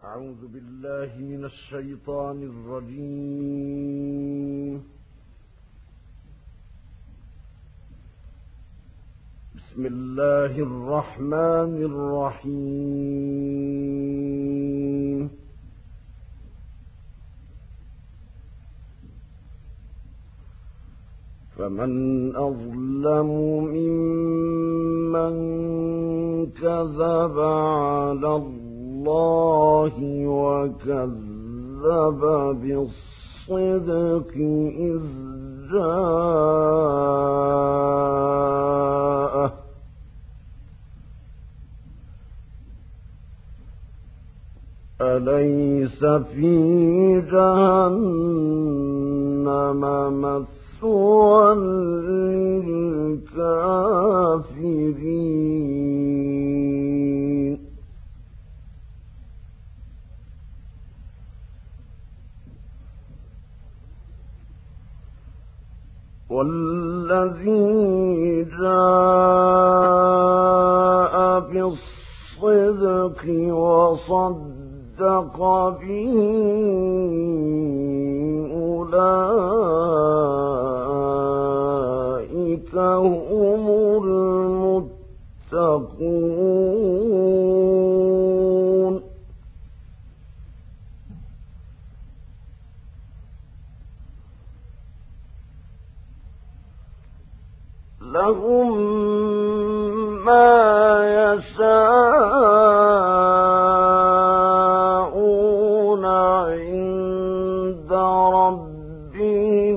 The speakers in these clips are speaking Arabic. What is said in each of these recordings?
أعوذ بالله من الشيطان الرجيم. بسم الله الرحمن الرحيم. فمن أظلم ممن كذب على الله وكذب بالصدق إذ جاءه أليس في جهنم مثوى للكافرين والذي جاء بالصدق وصدق به أولئك هم المتقون لهم ما يشاءون عند ربهم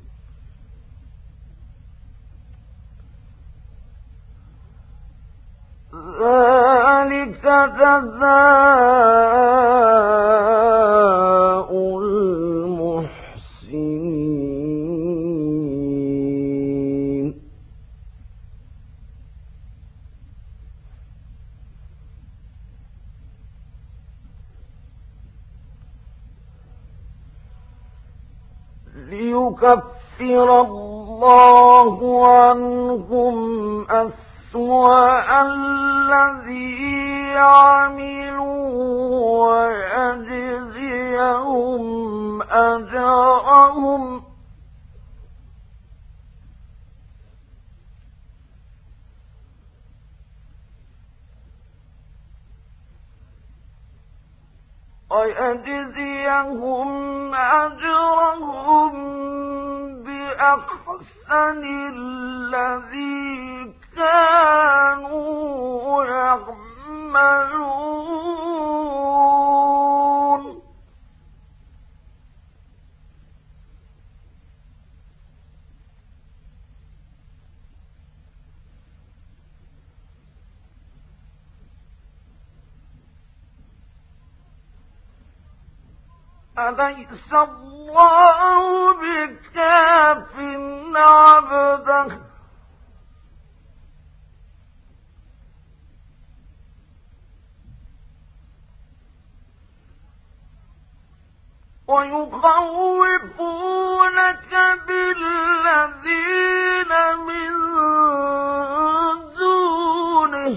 ذلك جزاء المحسنين ليكفر الله عنهم أسوأ الذي عملوا ويجزيهم أجرهم بأحسن الذي كانوا يعملون أليس الله بكاف عبده ويخوفونك بالذين من دونه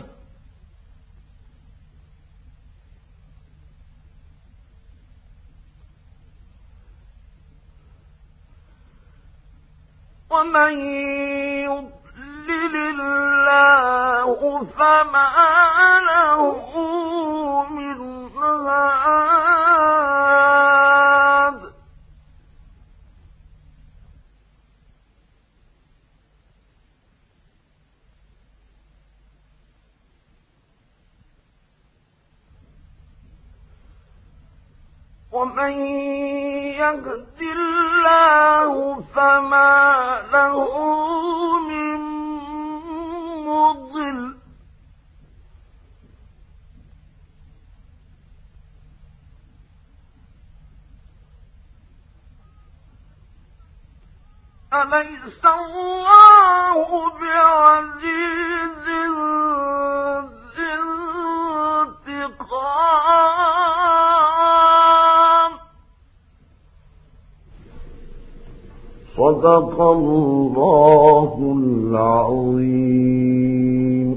ومن يضلل الله فما له من هاد ومن يهد الله فما له من مضل أليس الله بعزيز ذي انتقام صدق الله العظيم.